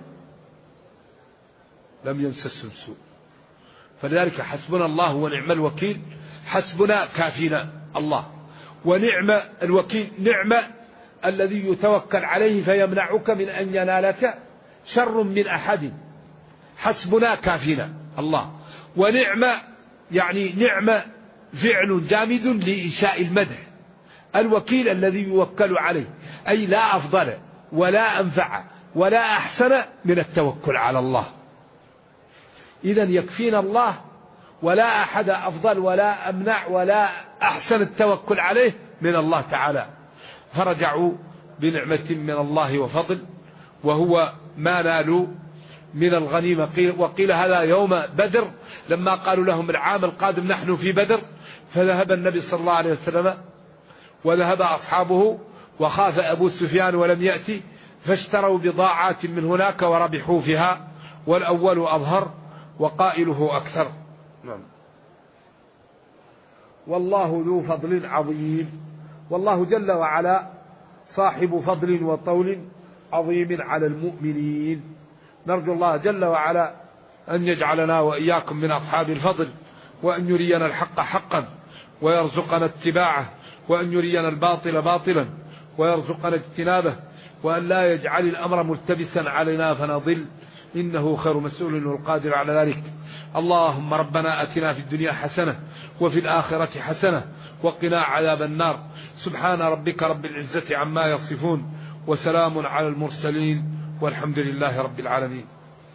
لم يمسسهم سوء. فلذلك حسبنا الله ونعم الوكيل. حسبنا كافينا الله، ونعم الوكيل نعم الذي يتوكل عليه فيمنعك من أن ينالك شر من أحد. حسبنا كافينا الله. ونعم يعني نعم فعل جامد لإنشاء المدح. الوكيل الذي يوكل عليه، أي لا أفضل ولا أنفع ولا أحسن من التوكل على الله. إذن يكفينا الله، ولا أحد أفضل ولا أمنع ولا أحسن التوكل عليه من الله تعالى. فرجعوا بنعمة من الله وفضل، وهو ما نالوا من الغنيمة. وقيل هذا يوم بدر، لما قالوا لهم العام القادم نحن في بدر، فذهب النبي صلى الله عليه وسلم وذهب أصحابه، وخاف أبو سفيان ولم يأتي، فاشتروا بضاعات من هناك وربحوا فيها، والأول أظهر وقائله أكثر. نعم. والله ذو فضل عظيم. والله جل وعلا صاحب فضل وطول عظيم على المؤمنين. نرجو الله جل وعلا أن يجعلنا وإياكم من أصحاب الفضل، وأن يرينا الحق حقا ويرزقنا اتباعه، وأن يرينا الباطل باطلا ويرزقنا اجتنابه، وأن لا يجعل الأمر ملتبسا علينا فنضل، إنه خير مسؤول والقادر على ذلك. اللهم ربنا أتنا في الدنيا حسنة وفي الآخرة حسنة وقنا عذاب النار. سبحان ربك رب العزة عما يصفون، وسلام على المرسلين، والحمد لله رب العالمين.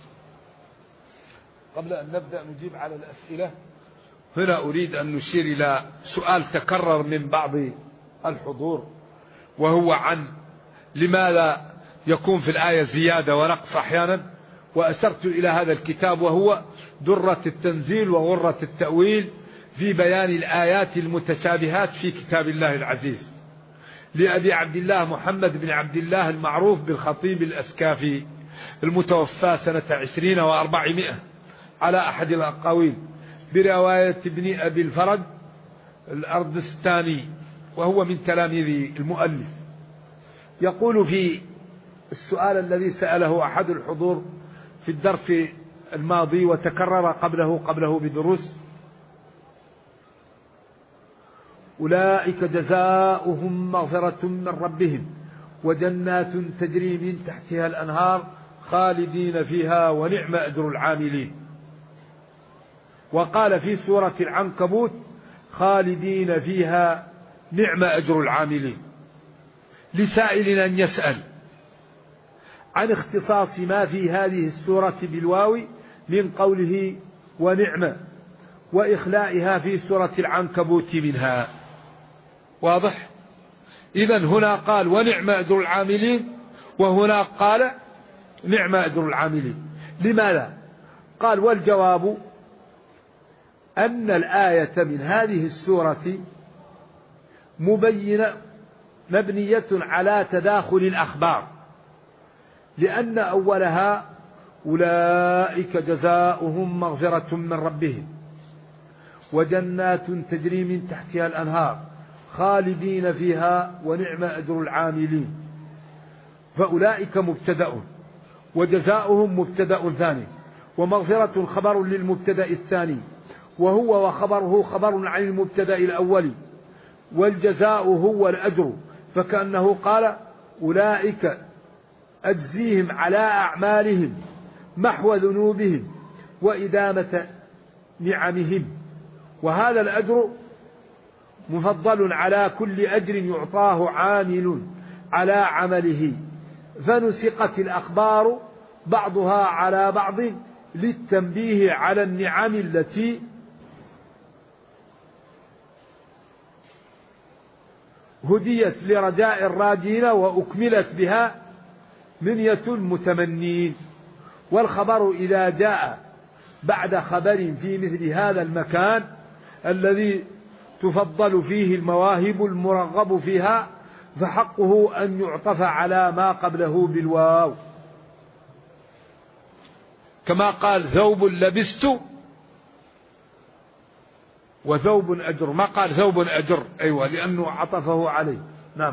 قبل أن نبدأ نجيب على الأسئلة، هنا أريد أن نشير إلى سؤال تكرر من بعض الحضور، وهو عن لماذا يكون في الآية زيادة ونقص أحيانا. وأسرت إلى هذا الكتاب، وهو درة التنزيل وغرة التأويل في بيان الآيات المتشابهات في كتاب الله العزيز، لأبي عبد الله محمد بن عبد الله المعروف بالخطيب الأسكافي، المتوفى سنة 20 و400 على أحد الأقاويل، برواية ابن أبي الفرج الأردستاني، وهو من تلاميذ المؤلف. يقول في السؤال الذي سأله أحد الحضور في الدرس الماضي وتكرر قبله بدروس: أولئك جزاؤهم مغفرة من ربهم وجنات تجري من تحتها الأنهار خالدين فيها ونعم أجر العاملين. وقال في سورة العنكبوت: خالدين فيها نعم أجر العاملين. لسائل أن يسأل عن اختصاص ما في هذه السورة بالواو من قوله ونعم، وإخلائها في سورة العنكبوت منها. واضح؟ إذن هنا قال ونعم أجر العاملين، وهنا قال نعم أجر العاملين. لماذا؟ قال: والجواب أن الآية من هذه السورة مبنية على تداخل الأخبار، لأن أولها أولئك جزاؤهم مغفرة من ربهم وجنات تجري من تحتها الأنهار خالدين فيها ونعم أجر العاملين، فأولئك مبتدأ، وجزاؤهم مبتدأ ثاني، ومغفرة خبر للمبتدأ الثاني، وهو وخبره خبر عن المبتدأ الأول، والجزاء هو الأجر، فكأنه قال: أولئك أجزيهم على أعمالهم محو ذنوبهم وإدامة نعمهم، وهذا الأجر مفضل على كل أجر يعطاه عامل على عمله، فنسقت الأخبار بعضها على بعض للتنبيه على النعم التي هديت لرجاء الراجين وأكملت بها منية المتمنين. والخبر إذا جاء بعد خبر في مثل هذا المكان الذي تفضل فيه المواهب المرغب فيها، فحقه أن يعطف على ما قبله بالواو، كما قال: ثوب لبست وثوب أجر، ما قال ثوب أجر، أيوة، لأنه عطفه عليه. نعم.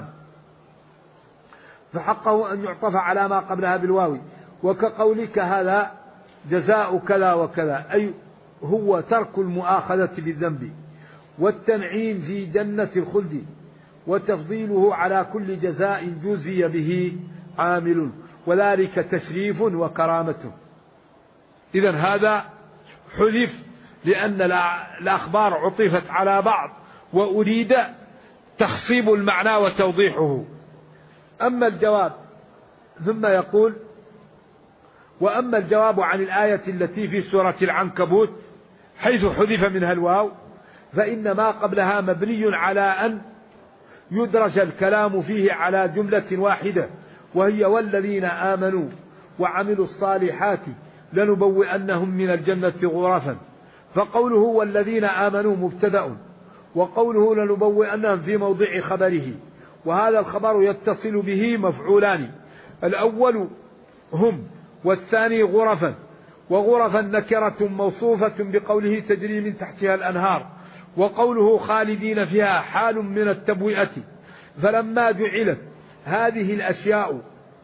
فحقه أن يعطف على ما قبلها بالواو، وكقولك هذا جزاء كذا وكذا، أي هو ترك المؤاخذة بالذنب والتنعيم في جنة الخلد وتفضيله على كل جزاء جزي به عامل، وذلك تشريف وكرامة. إذن هذا حذف لأن الأخبار عطفت على بعض وأريد تخصيب المعنى وتوضيحه. أما الجواب، ثم يقول: وأما الجواب عن الآية التي في سورة العنكبوت حيث حذف منها الواو، فإن ما قبلها مبني على أن يدرج الكلام فيه على جملة واحدة، وهي والذين آمنوا وعملوا الصالحات لنبوئنهم من الجنة غرفا. فقوله والذين آمنوا مبتدأ، وقوله لنبوئنهم في موضع خبره، وهذا الخبر يتصل به مفعولان: الأول هم، والثاني غرفا. وغرفا نكرة موصوفة بقوله تجري من تحتها الأنهار، وقوله خالدين فيها حال من التبوئة. فلما جعلت هذه الأشياء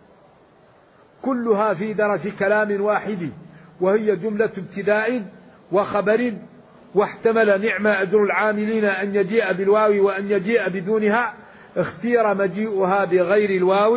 كلها في درج كلام واحد، وهي جملة ابتداء وخبر، واحتمل نعم أجر العاملين أن يجيء بالواو وأن يجيء بدونها، اختير مجيئها بغير الواو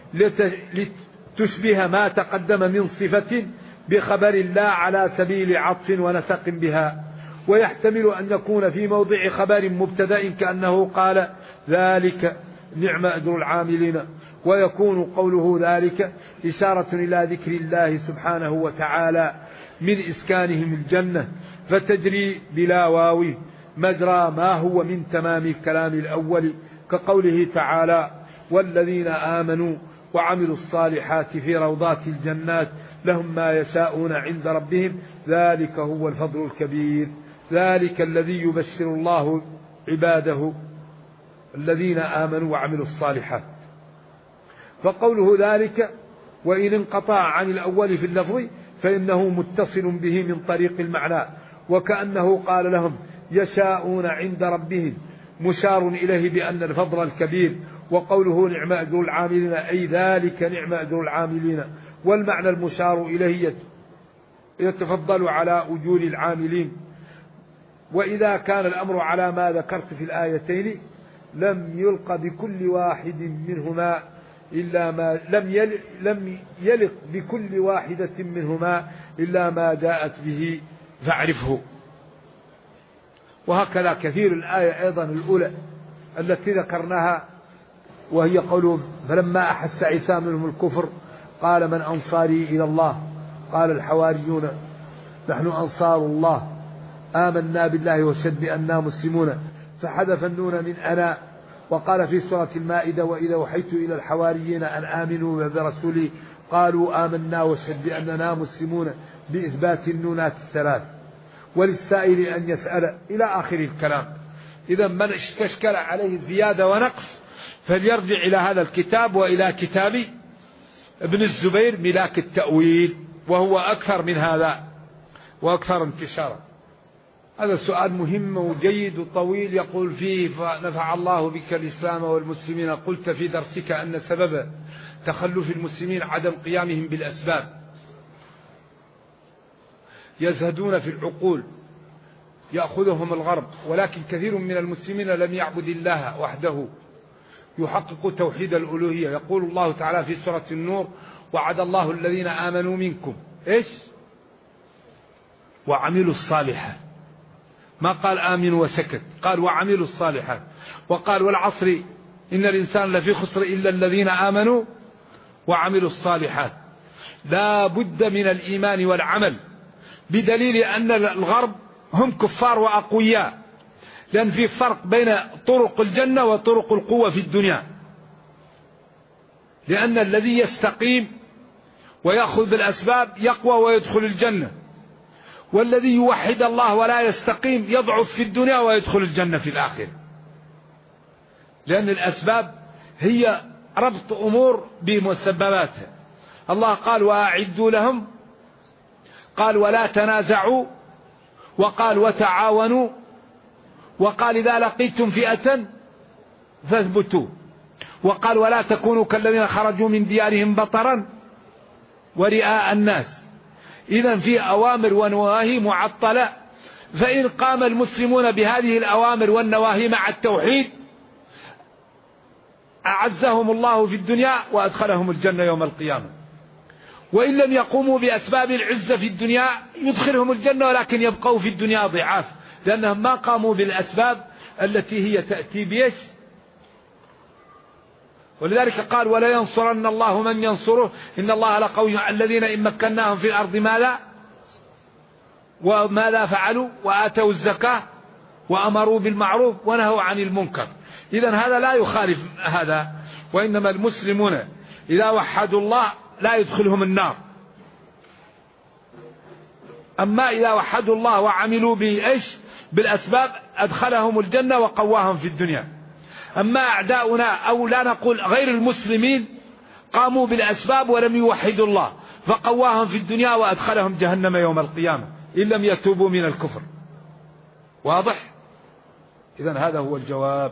لتشبه ما تقدم من صفة بخبر الله على سبيل عطف ونسق بها. ويحتمل أن يكون في موضع خبر مبتدأ كأنه قال ذلك نعم أجر العاملين، ويكون قوله ذلك إشارة إلى ذكر الله سبحانه وتعالى من إسكانهم الجنة، فتجري بلا واو مجرى ما هو من تمام الكلام الأول، كقوله تعالى: والذين آمنوا وعملوا الصالحات في روضات الجنات لهم ما يشاءون عند ربهم ذلك هو الفضل الكبير. ذلك الذي يبشر الله عباده الذين آمنوا وعملوا الصالحات. فقوله ذلك وإن انقطع عن الأول في اللفظ فإنه متصل به من طريق المعنى، وكأنه قال لهم يشاءون عند ربهم، مشار إليه بأن الفضل الكبير. وقوله نعم أجر العاملين أي ذلك نعم أجر العاملين، والمعنى المشار إليه يتفضل على أجور العاملين. وإذا كان الأمر على ما ذكرت في الآيتين لم يلق بكل واحد منهما إلا ما لم يلق بكل واحدة منهما إلا ما جاءت به فاعرفه. وهكذا كثير الآية أيضا الأولى التي ذكرناها، وهي قوله فلما أحس عيسى منهم الكفر قال من أنصاري إلى الله قال الحواريون نحن أنصار الله آمنا بالله واشهد بأننا مسلمون، فحذف النون من أنا. وقال في سورة المائدة وإذا وحيت إلى الحواريين أن آمنوا برسولي قالوا آمنا واشهد بأننا مسلمون، بإثبات النونات الثلاث. وللسائل أن يسأل إلى آخر الكلام. إذا من استشكل عليه زيادة ونقص فليرجع إلى هذا الكتاب وإلى كتاب ابن الزبير ملاك التأويل، وهو أكثر من هذا وأكثر انتشارا. هذا سؤال مهم وجيد وطويل يقول فيه فنفع الله بك الإسلام والمسلمين. قلت في درسك أن سبب تخلف المسلمين عدم قيامهم بالأسباب، يزهدون في العقول يأخذهم الغرب، ولكن كثير من المسلمين لم يعبد الله وحده يحقق توحيد الألوهية. يقول الله تعالى في سورة النور وعد الله الذين آمنوا منكم إيش وعملوا الصالحات، ما قال آمنوا وسكت، قال وعملوا الصالحات. وقال والعصر إن الإنسان لفي خسر إلا الذين آمنوا وعملوا الصالحات. لا بد من الإيمان والعمل، بدليل أن الغرب هم كفار وأقوياء، لأن في فرق بين طرق الجنة وطرق القوة في الدنيا. لأن الذي يستقيم ويأخذ بالأسباب يقوى ويدخل الجنة، والذي يوحد الله ولا يستقيم يضعف في الدنيا ويدخل الجنة في الآخرة. لأن الأسباب هي ربط أمور بمسبباتها. الله قال وأعدوا لهم، قال ولا تنازعوا، وقال وتعاونوا وقال إذا لقيتم فئة فاثبتوا، وقال ولا تكونوا كالذين خرجوا من ديارهم بطرا ورئاء الناس. إذن في أوامر ونواهي معطلة، فإن قام المسلمون بهذه الأوامر والنواهي مع التوحيد أعزهم الله في الدنيا وأدخلهم الجنة يوم القيامة، وإن لم يقوموا بأسباب العزة في الدنيا يدخلهم الجنة ولكن يبقوا في الدنيا ضعاف، لأنهم ما قاموا بالأسباب التي هي تأتي بيش. ولذلك قال ولا ينصرن الله من ينصره إن الله لقوي. الذين إن مكناهم في الأرض ماذا فعلوا وآتوا الزكاة وأمروا بالمعروف ونهوا عن المنكر. إذن هذا لا يخالف هذا، وإنما المسلمون إذا وحدوا الله لا يدخلهم النار. أما إذا وحدوا الله وعملوا بالأسباب أدخلهم الجنة وقواهم في الدنيا. أما أعداؤنا أو لا نقول غير المسلمين قاموا بالأسباب ولم يوحدوا الله فقواهم في الدنيا وأدخلهم جهنم يوم القيامة إن لم يتوبوا من الكفر. واضح؟ إذن هذا هو الجواب.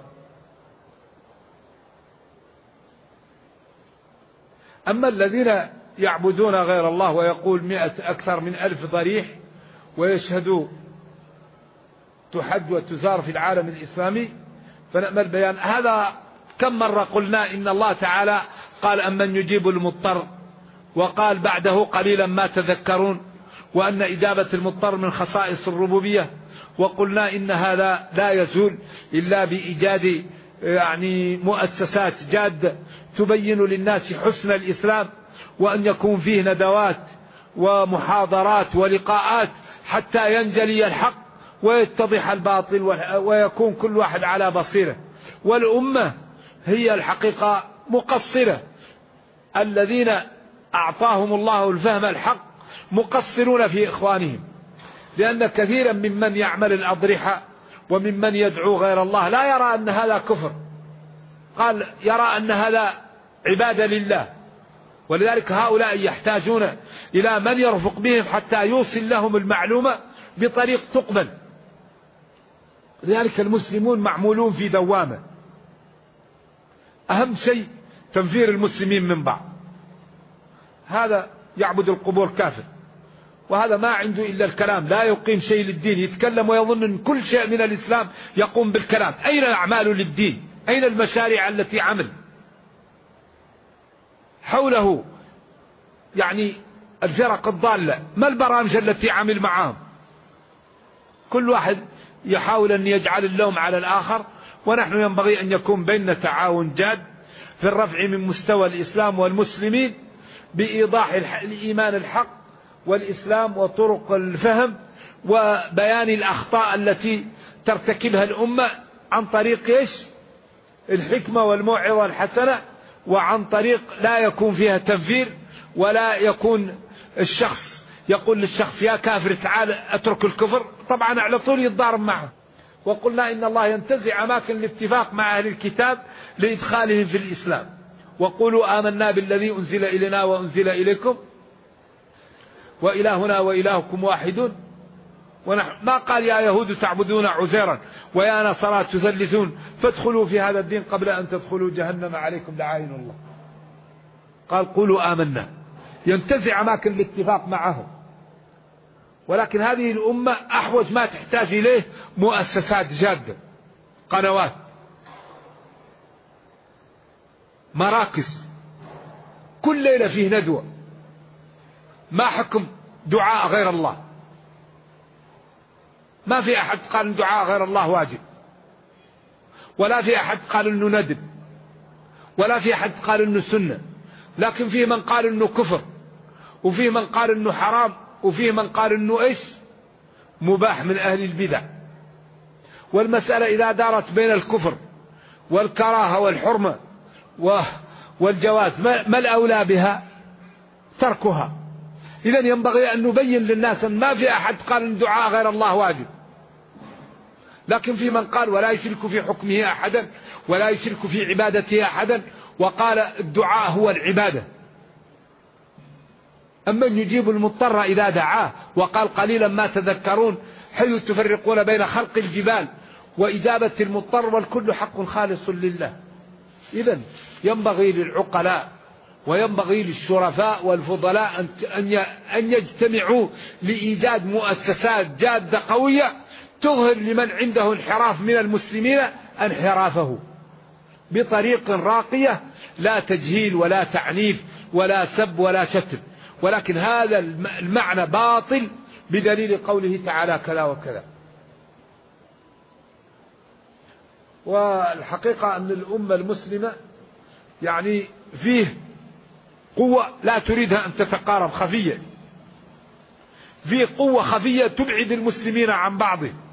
أما الذين يعبدون غير الله ويقول أكثر من 1000 ضريح ويشهدوا تحد وتزار في العالم الإسلامي فنأمل بيان هذا. كم مرة قلنا إن الله تعالى قال أمن يجيب المضطر، وقال بعده قليلا ما تذكرون، وأن إجابة المضطر من خصائص الربوبية، وقلنا إن هذا لا يزول إلا بإيجاد مؤسسات جادة تبين للناس حسن الإسلام، وأن يكون فيه ندوات ومحاضرات ولقاءات حتى ينجلي الحق ويتضح الباطل ويكون كل واحد على بصيرة. والأمة هي الحقيقة مقصرة، الذين أعطاهم الله الفهم الحق مقصرون في إخوانهم، لأن كثيرا ممن يعمل الأضرحة وممن يدعو غير الله لا يرى أن هذا كفر، قال يرى أن هذا عبادة لله. ولذلك هؤلاء يحتاجون إلى من يرفق بهم حتى يوصل لهم المعلومة بطريق تقبل. لذلك المسلمون معمولون في دوامة، أهم شيء تنفير المسلمين من بعض. هذا يعبد القبور كافر، وهذا ما عنده إلا الكلام، لا يقيم شيء للدين، يتكلم ويظن أن كل شيء من الإسلام يقوم بالكلام. أين الأعمال للدين؟ أين المشاريع التي عمل حوله الفرق الضالة؟ ما البرامج التي عمل معهم؟ كل واحد يحاول أن يجعل اللوم على الآخر، ونحن ينبغي أن يكون بيننا تعاون جاد في الرفع من مستوى الإسلام والمسلمين بإيضاح الإيمان الحق والإسلام وطرق الفهم وبيان الأخطاء التي ترتكبها الأمة عن طريق الحكمة والموعظة الحسنة، وعن طريق لا يكون فيها تنفير، ولا يكون الشخص يقول للشخص يا كافر تعال اترك الكفر، طبعا على طول يتضارب معه. وقلنا إن الله ينتزع أماكن الاتفاق مع أهل الكتاب لإدخالهم في الإسلام. وقولوا آمنا بالذي أنزل إلينا وأنزل إليكم وإلهنا وإلهكم واحد. ونحن ما قال يا يهود تعبدون عزيرا ويا نصارى تثلثون فادخلوا في هذا الدين قبل أن تدخلوا جهنم عليكم لعائن الله. قال قولوا آمنا، ينتزع أماكن الاتفاق معهم. ولكن هذه الأمة أحوج ما تحتاج إليه مؤسسات جادة، قنوات، مراكز، كل ليلة فيه ندوة. ما حكم دعاء غير الله؟ ما في أحد قال أن دعاء غير الله واجب، ولا في أحد قال أنه ندب، ولا في أحد قال أنه سنة، لكن فيه من قال أنه كفر، وفيه من قال أنه حرام، وفيه من قال أنه مباح من أهل البدع. والمسألة إذا دارت بين الكفر والكراهة والحرمة والجواز ما الأولى بها؟ تركها. إذن ينبغي أن نبين للناس أن ما في أحد قال أن دعاء غير الله واجب، لكن في من قال ولا يشرك في حكمه أحدا ولا يشرك في عبادته أحدا، وقال الدعاء هو العبادة. أما يجيب المضطر إذا دعاه، وقال قليلا ما تذكرون، حيث تفرقون بين خلق الجبال وإجابة المضطر، والكل حق خالص لله. إذن ينبغي للعقلاء وينبغي للشرفاء والفضلاء أن يجتمعوا لإيجاد مؤسسات جادة قوية تظهر لمن عنده انحراف من المسلمين انحرافه بطريق راقية، لا تجهيل ولا تعنيف ولا سب ولا شتم، ولكن هذا المعنى باطل بدليل قوله تعالى كذا وكذا. والحقيقة أن الأمة المسلمة يعني فيه قوة لا تريدها أن تتقارب خفية، فيه قوة خفية تبعد المسلمين عن بعضهم.